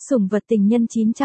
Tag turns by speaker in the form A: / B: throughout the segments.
A: Sủng vật tình nhân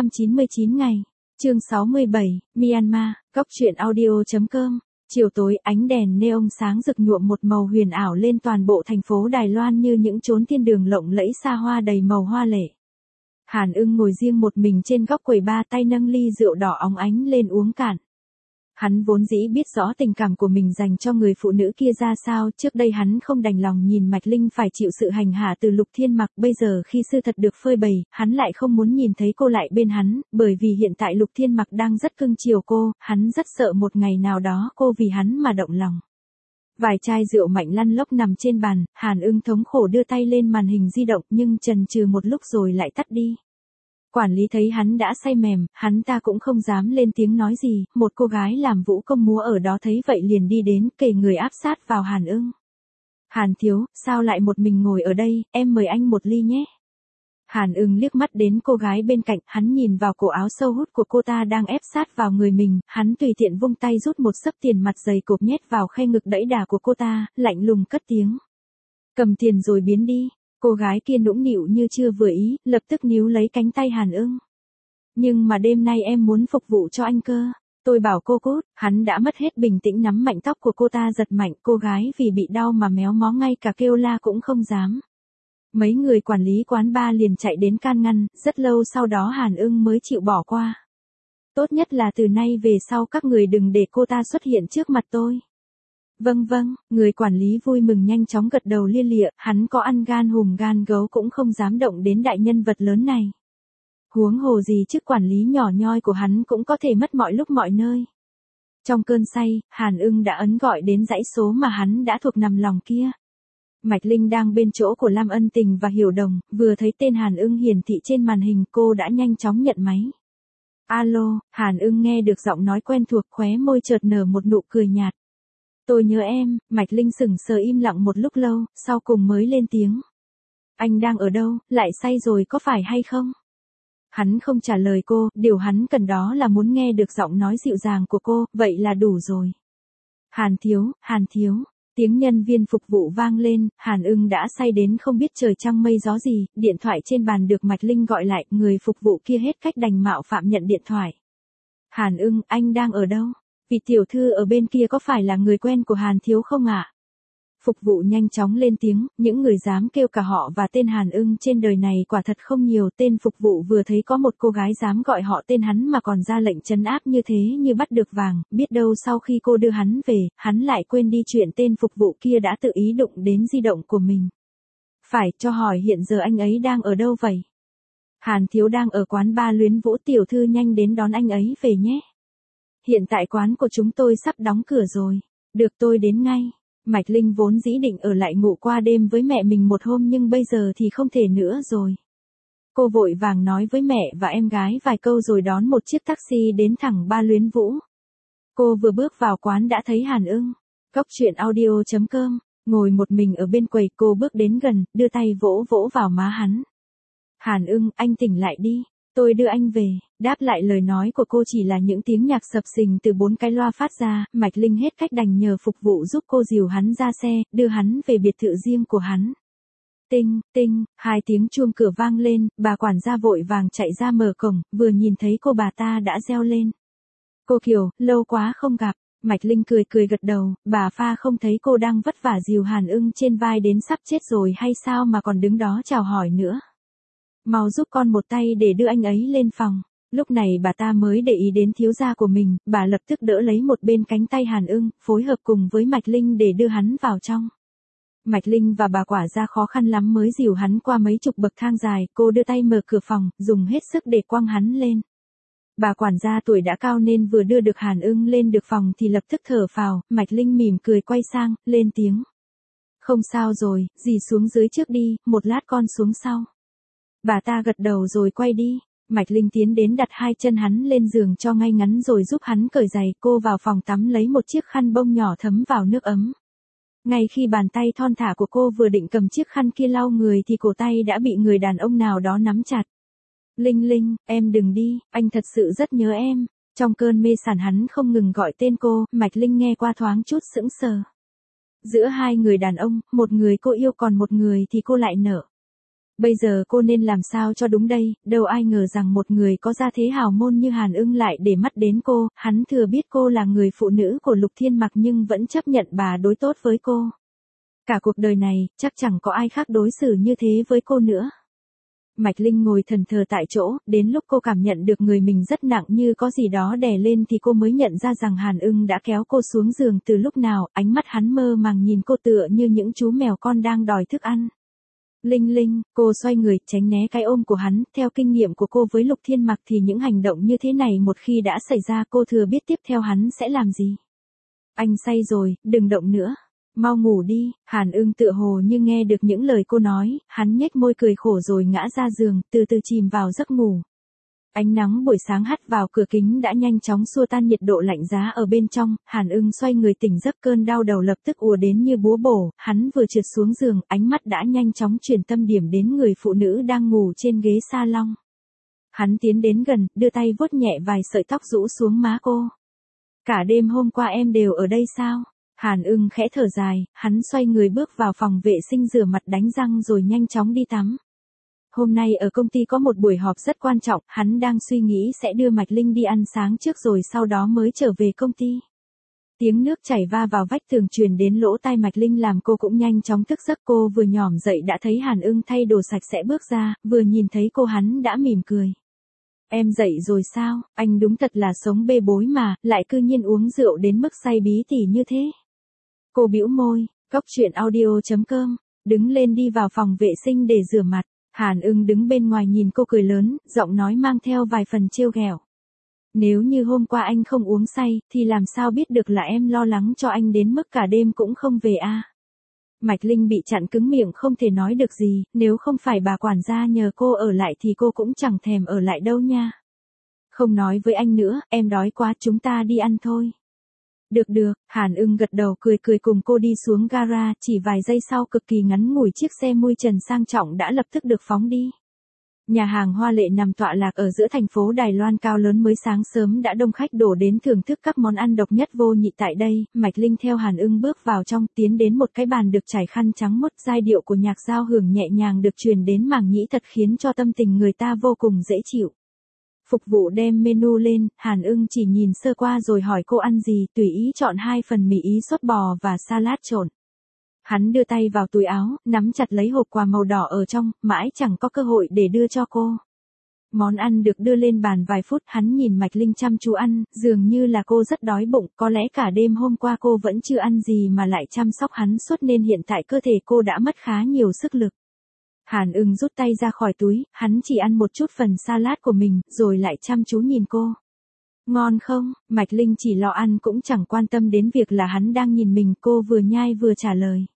A: 999 ngày. Chương 67, Myanmar, Góc truyện audio.com. Chiều tối, ánh đèn neon sáng rực nhuộm một màu huyền ảo lên toàn bộ thành phố Đài Loan như những chốn thiên đường lộng lẫy xa hoa đầy màu hoa lệ. Hàn Ưng ngồi riêng một mình trên góc quầy bar, tay nâng ly rượu đỏ óng ánh lên uống cạn. Hắn vốn dĩ biết rõ tình cảm của mình dành cho người phụ nữ kia ra sao, trước đây hắn không đành lòng nhìn Mạch Linh phải chịu sự hành hạ từ Lục Thiên Mặc, bây giờ khi sự thật được phơi bày, hắn lại không muốn nhìn thấy cô lại bên hắn, bởi vì hiện tại Lục Thiên Mặc đang rất cưng chiều cô, hắn rất sợ một ngày nào đó cô vì hắn mà động lòng. Vài chai rượu mạnh lăn lóc nằm trên bàn, Hàn Ưng thống khổ đưa tay lên màn hình di động nhưng chần chừ một lúc rồi lại tắt đi. Quản lý thấy hắn đã say mềm, hắn ta cũng không dám lên tiếng nói gì, một cô gái làm vũ công múa ở đó thấy vậy liền đi đến, kề người áp sát vào Hàn Ưng. Hàn thiếu, sao lại một mình ngồi ở đây, em mời anh một ly nhé. Hàn Ưng liếc mắt đến cô gái bên cạnh, hắn nhìn vào cổ áo sâu hút của cô ta đang ép sát vào người mình, hắn tùy tiện vung tay rút một xấp tiền mặt dày cộp nhét vào khe ngực đẫy đà của cô ta, lạnh lùng cất tiếng. Cầm tiền rồi biến đi. Cô gái kia nũng nịu như chưa vừa ý, lập tức níu lấy cánh tay Hàn Ưng. Nhưng mà đêm nay em muốn phục vụ cho anh cơ. Tôi bảo cô cút, hắn đã mất hết bình tĩnh nắm mạnh tóc của cô ta giật mạnh, cô gái vì bị đau mà méo mó ngay cả kêu la cũng không dám. Mấy người quản lý quán bar liền chạy đến can ngăn, rất lâu sau đó Hàn Ưng mới chịu bỏ qua. Tốt nhất là từ nay về sau các người đừng để cô ta xuất hiện trước mặt tôi. Vâng, người quản lý vui mừng nhanh chóng gật đầu lia lịa, hắn có ăn gan hùm gan gấu cũng không dám động đến đại nhân vật lớn này. Huống hồ gì chức quản lý nhỏ nhoi của hắn cũng có thể mất mọi lúc mọi nơi. Trong cơn say, Hàn Ưng đã ấn gọi đến dãy số mà hắn đã thuộc nằm lòng kia. Mạch Linh đang bên chỗ của Lam Ân Tình và Hiểu Đồng, vừa thấy tên Hàn Ưng hiển thị trên màn hình cô đã nhanh chóng nhận máy. Alo, Hàn Ưng nghe được giọng nói quen thuộc, khóe môi chợt nở một nụ cười nhạt. Tôi nhớ em, Mạch Linh sững sờ im lặng một lúc lâu, sau cùng mới lên tiếng. Anh đang ở đâu, lại say rồi có phải hay không? Hắn không trả lời cô, điều hắn cần đó là muốn nghe được giọng nói dịu dàng của cô, vậy là đủ rồi. Hàn thiếu, tiếng nhân viên phục vụ vang lên, Hàn Ưng đã say đến không biết trời trăng mây gió gì, điện thoại trên bàn được Mạch Linh gọi lại, người phục vụ kia hết cách đành mạo phạm nhận điện thoại. Hàn Ưng, anh đang ở đâu? Vị tiểu thư ở bên kia có phải là người quen của Hàn thiếu không ạ? Phục vụ nhanh chóng lên tiếng, những người dám kêu cả họ và tên Hàn Ưng trên đời này quả thật không nhiều. Tên phục vụ vừa thấy có một cô gái dám gọi họ tên hắn mà còn ra lệnh trấn áp như thế như bắt được vàng, biết đâu sau khi cô đưa hắn về, hắn lại quên đi chuyện tên phục vụ kia đã tự ý đụng đến di động của mình. Phải, cho hỏi hiện giờ anh ấy đang ở đâu vậy? Hàn thiếu đang ở quán bar Luyến Vũ, tiểu thư nhanh đến đón anh ấy về nhé. Hiện tại quán của chúng tôi sắp đóng cửa rồi. Được, tôi đến ngay. Mạch Linh vốn dĩ định ở lại ngủ qua đêm với mẹ mình một hôm nhưng bây giờ thì không thể nữa rồi. Cô vội vàng nói với mẹ và em gái vài câu rồi đón một chiếc taxi đến thẳng bar Luyến Vũ. Cô vừa bước vào quán đã thấy Hàn Ưng. Góc truyện audio.com. Ngồi một mình ở bên quầy, cô bước đến gần, đưa tay vỗ vỗ vào má hắn. Hàn Ưng, anh tỉnh lại đi. Tôi đưa anh về. Đáp lại lời nói của cô chỉ là những tiếng nhạc sập sình từ 4 cái loa phát ra, Mạch Linh hết cách đành nhờ phục vụ giúp cô dìu hắn ra xe, đưa hắn về biệt thự riêng của hắn. Tinh, 2 tiếng chuông cửa vang lên, bà quản gia vội vàng chạy ra mở cổng, vừa nhìn thấy cô bà ta đã reo lên. Cô Kiều, lâu quá không gặp. Mạch Linh cười gật đầu, bà Pha không thấy cô đang vất vả dìu Hàn Ưng trên vai đến sắp chết rồi hay sao mà còn đứng đó chào hỏi nữa. Mau giúp con một tay để đưa anh ấy lên phòng. Lúc này bà ta mới để ý đến thiếu gia của mình, bà lập tức đỡ lấy một bên cánh tay Hàn Ưng, phối hợp cùng với Mạch Linh để đưa hắn vào trong. Mạch Linh và bà quả gia khó khăn lắm mới dìu hắn qua mấy chục bậc thang dài, cô đưa tay mở cửa phòng, dùng hết sức để quăng hắn lên. Bà quản gia tuổi đã cao nên vừa đưa được Hàn Ưng lên được phòng thì lập tức thở phào, Mạch Linh mỉm cười quay sang, lên tiếng. Không sao rồi, dì xuống dưới trước đi, một lát con xuống sau. Bà ta gật đầu rồi quay đi. Mạch Linh tiến đến đặt 2 chân hắn lên giường cho ngay ngắn rồi giúp hắn cởi giày, cô vào phòng tắm lấy một chiếc khăn bông nhỏ thấm vào nước ấm. Ngay khi bàn tay thon thả của cô vừa định cầm chiếc khăn kia lau người thì cổ tay đã bị người đàn ông nào đó nắm chặt. Linh, em đừng đi, anh thật sự rất nhớ em. Trong cơn mê sảng hắn không ngừng gọi tên cô, Mạch Linh nghe qua thoáng chút sững sờ. Giữa 2 người đàn ông, một người cô yêu còn một người thì cô lại nợ. Bây giờ cô nên làm sao cho đúng đây, đâu ai ngờ rằng một người có gia thế hào môn như Hàn Ưng lại để mắt đến cô, hắn thừa biết cô là người phụ nữ của Lục Thiên Mặc nhưng vẫn chấp nhận bà đối tốt với cô. Cả cuộc đời này, chắc chẳng có ai khác đối xử như thế với cô nữa. Mạch Linh ngồi thẫn thờ tại chỗ, đến lúc cô cảm nhận được người mình rất nặng như có gì đó đè lên thì cô mới nhận ra rằng Hàn Ưng đã kéo cô xuống giường từ lúc nào, ánh mắt hắn mơ màng nhìn cô tựa như những chú mèo con đang đòi thức ăn. Linh Linh, cô xoay người, tránh né cái ôm của hắn, theo kinh nghiệm của cô với Lục Thiên Mặc thì những hành động như thế này một khi đã xảy ra cô thừa biết tiếp theo hắn sẽ làm gì. Anh say rồi, đừng động nữa. Mau ngủ đi, Hàn Ưng tựa hồ như nghe được những lời cô nói, hắn nhếch môi cười khổ rồi ngã ra giường, từ từ chìm vào giấc ngủ. Ánh nắng buổi sáng hắt vào cửa kính đã nhanh chóng xua tan nhiệt độ lạnh giá ở bên trong, Hàn Ưng xoay người tỉnh giấc cơn đau đầu lập tức ùa đến như búa bổ, hắn vừa trượt xuống giường, ánh mắt đã nhanh chóng chuyển tâm điểm đến người phụ nữ đang ngủ trên ghế salon. Hắn tiến đến gần, đưa tay vuốt nhẹ vài sợi tóc rũ xuống má cô. Cả đêm hôm qua em đều ở đây sao? Hàn Ưng khẽ thở dài, hắn xoay người bước vào phòng vệ sinh rửa mặt đánh răng rồi nhanh chóng đi tắm. Hôm nay ở công ty có một buổi họp rất quan trọng, hắn đang suy nghĩ sẽ đưa Mạch Linh đi ăn sáng trước rồi sau đó mới trở về công ty. Tiếng nước chảy va vào vách tường truyền đến lỗ tai Mạch Linh làm cô cũng nhanh chóng thức giấc. Cô vừa nhỏm dậy đã thấy Hàn Ưng thay đồ sạch sẽ bước ra, vừa nhìn thấy cô hắn đã mỉm cười. Em dậy rồi sao, anh đúng thật là sống bê bối mà, lại cư nhiên uống rượu đến mức say bí tỉ như thế. Cô bĩu môi, coctruyện.audio.com, đứng lên đi vào phòng vệ sinh để rửa mặt. Hàn Ưng đứng bên ngoài nhìn cô cười lớn, giọng nói mang theo vài phần trêu ghẹo. Nếu như hôm qua anh không uống say, thì làm sao biết được là em lo lắng cho anh đến mức cả đêm cũng không về a? Mạch Linh bị chặn cứng miệng không thể nói được gì, nếu không phải bà quản gia nhờ cô ở lại thì cô cũng chẳng thèm ở lại đâu nha. Không nói với anh nữa, em đói quá, chúng ta đi ăn thôi. Được được, Hàn Ưng gật đầu cười cười cùng cô đi xuống gara, chỉ vài giây sau cực kỳ ngắn ngủi chiếc xe mui trần sang trọng đã lập tức được phóng đi. Nhà hàng hoa lệ nằm tọa lạc ở giữa thành phố Đài Loan cao lớn mới sáng sớm đã đông khách đổ đến thưởng thức các món ăn độc nhất vô nhị tại đây. Mạch Linh theo Hàn Ưng bước vào trong, tiến đến một cái bàn được trải khăn trắng muốt, giai điệu của nhạc giao hưởng nhẹ nhàng được truyền đến màng nhĩ thật khiến cho tâm tình người ta vô cùng dễ chịu. Phục vụ đem menu lên, Hàn Ưng chỉ nhìn sơ qua rồi hỏi cô ăn gì, tùy ý chọn 2 phần mì ý sốt bò và salad trộn. Hắn đưa tay vào túi áo, nắm chặt lấy hộp quà màu đỏ ở trong, mãi chẳng có cơ hội để đưa cho cô. Món ăn được đưa lên bàn vài phút, hắn nhìn Mạch Linh chăm chú ăn, dường như là cô rất đói bụng, có lẽ cả đêm hôm qua cô vẫn chưa ăn gì mà lại chăm sóc hắn suốt nên hiện tại cơ thể cô đã mất khá nhiều sức lực. Hàn Ưng rút tay ra khỏi túi, hắn chỉ ăn một chút phần salad của mình, rồi lại chăm chú nhìn cô. Ngon không? Mạch Linh chỉ lo ăn cũng chẳng quan tâm đến việc là hắn đang nhìn mình, cô vừa nhai vừa trả lời.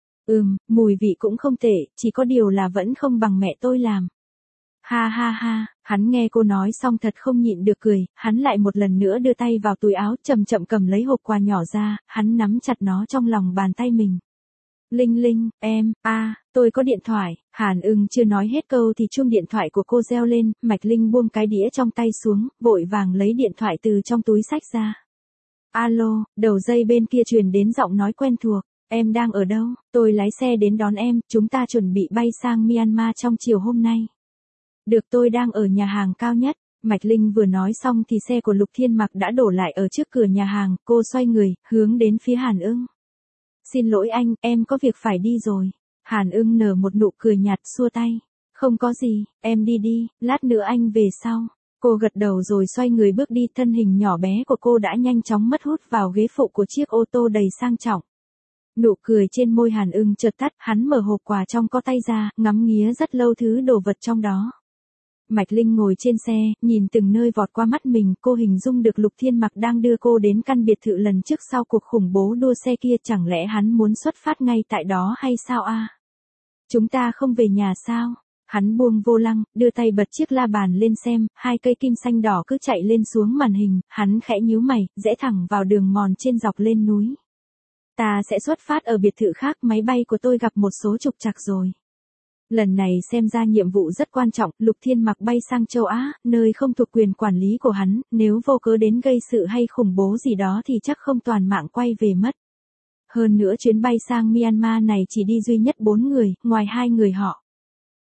A: Mùi vị cũng không tệ, chỉ có điều là vẫn không bằng mẹ tôi làm. Ha ha ha, hắn nghe cô nói xong thật không nhịn được cười, hắn lại một lần nữa đưa tay vào túi áo chậm chậm cầm lấy hộp quà nhỏ ra, hắn nắm chặt nó trong lòng bàn tay mình. Linh Linh, tôi có điện thoại. Hàn Ưng chưa nói hết câu thì chuông điện thoại của cô reo lên, Mạch Linh buông cái đĩa trong tay xuống, vội vàng lấy điện thoại từ trong túi xách ra. Alo, đầu dây bên kia truyền đến giọng nói quen thuộc, em đang ở đâu, tôi lái xe đến đón em, chúng ta chuẩn bị bay sang Myanmar trong chiều hôm nay. Được, tôi đang ở nhà hàng cao nhất. Mạch Linh vừa nói xong thì xe của Lục Thiên Mặc đã đổ lại ở trước cửa nhà hàng, cô xoay người, hướng đến phía Hàn Ưng. Xin lỗi anh, em có việc phải đi rồi. Hàn Ưng nở một nụ cười nhạt xua tay. Không có gì, em đi đi, lát nữa anh về sau. Cô gật đầu rồi xoay người bước đi, thân hình nhỏ bé của cô đã nhanh chóng mất hút vào ghế phụ của chiếc ô tô đầy sang trọng. Nụ cười trên môi Hàn Ưng chợt tắt, hắn mở hộp quà trong có tay ra, ngắm nghía rất lâu thứ đồ vật trong đó. Mạch Linh ngồi trên xe, nhìn từng nơi vọt qua mắt mình, cô hình dung được Lục Thiên Mặc đang đưa cô đến căn biệt thự lần trước sau cuộc khủng bố đua xe kia, chẳng lẽ hắn muốn xuất phát ngay tại đó hay sao a? Chúng ta không về nhà sao? Hắn buông vô lăng, đưa tay bật chiếc la bàn lên xem, 2 cây kim xanh đỏ cứ chạy lên xuống màn hình, hắn khẽ nhíu mày, rẽ thẳng vào đường mòn trên dọc lên núi. Ta sẽ xuất phát ở biệt thự khác, máy bay của tôi gặp một số trục trặc rồi. Lần này xem ra nhiệm vụ rất quan trọng, Lục Thiên Mặc bay sang châu Á, nơi không thuộc quyền quản lý của hắn, nếu vô cớ đến gây sự hay khủng bố gì đó thì chắc không toàn mạng quay về mất. Hơn nữa chuyến bay sang Myanmar này chỉ đi duy nhất 4 người, ngoài 2 người họ.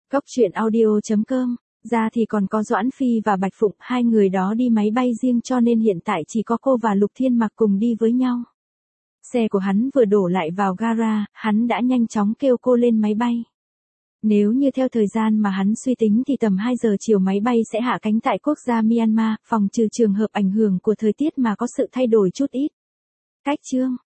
A: Cốc truyện audio.com. Ra thì còn có Doãn Phi và Bạch Phụng, hai người đó đi máy bay riêng cho nên hiện tại chỉ có cô và Lục Thiên Mặc cùng đi với nhau. Xe của hắn vừa đổ lại vào gara, hắn đã nhanh chóng kêu cô lên máy bay. Nếu như theo thời gian mà hắn suy tính thì tầm 2 giờ chiều máy bay sẽ hạ cánh tại quốc gia Myanmar, phòng trừ trường hợp ảnh hưởng của thời tiết mà có sự thay đổi chút ít. Cách chương